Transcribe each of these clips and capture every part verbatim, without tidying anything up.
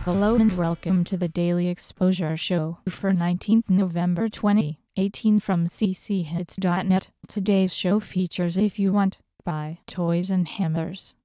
Hello and welcome to the Daily Exposure Show for nineteenth November twenty eighteen from c c hits dot net. Today's show features If You Want by Toys and Hammers.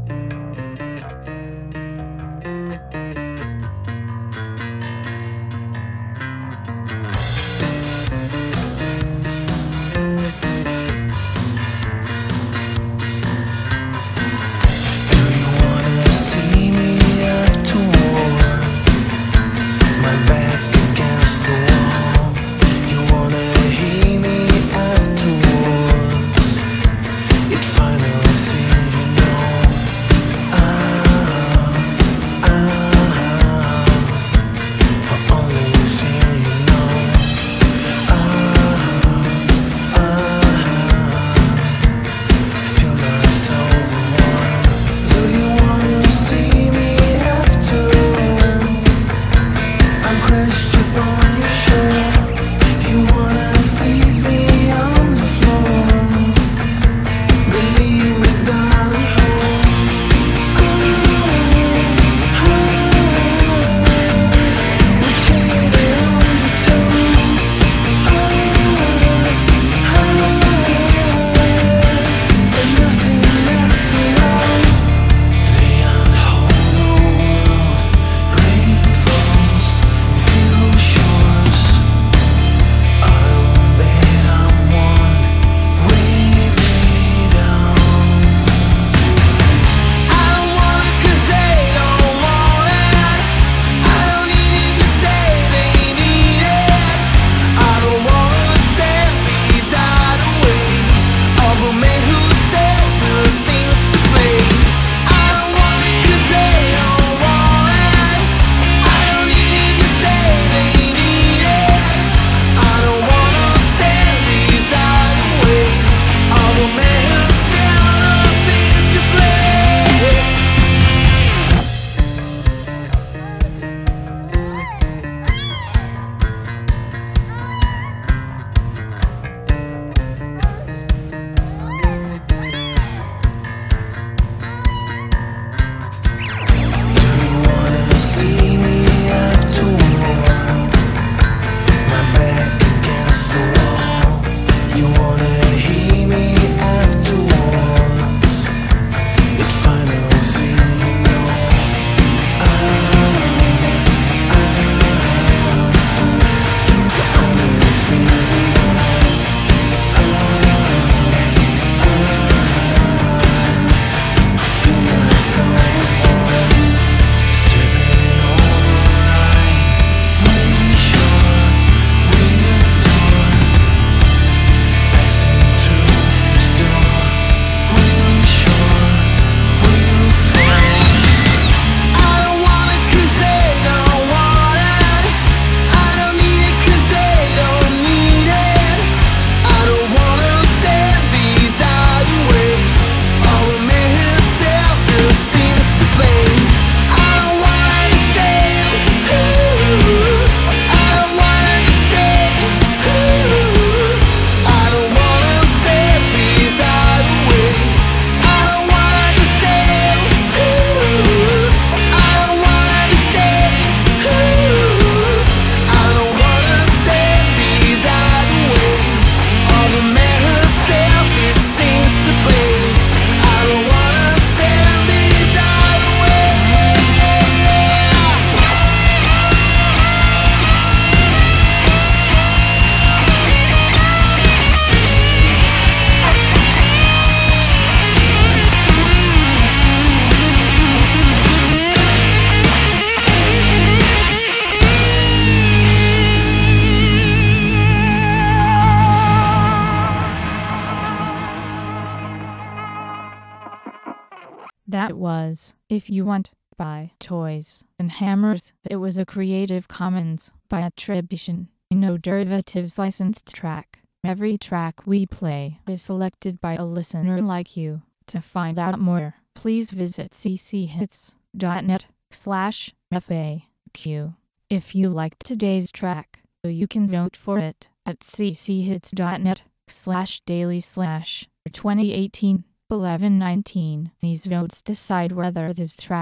That was If You Want by Toys and Hammers. It was a Creative Commons by attribution, no derivatives licensed track. Every track we play is selected by a listener like you. To find out more, please visit c c hits dot net slash F A Q. If you liked today's track, you can vote for it at c c hits dot net slash daily slash twenty eighteen eleven nineteen. These votes decide whether this track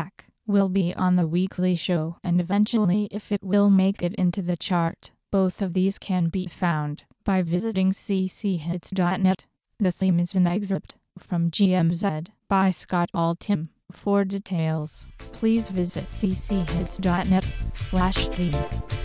will be on the weekly show and eventually if it will make it into the chart. Both of these can be found by visiting c c hits dot net. The theme is an excerpt from G M Z by Scott Altham. For details, please visit c c hits dot net slash theme.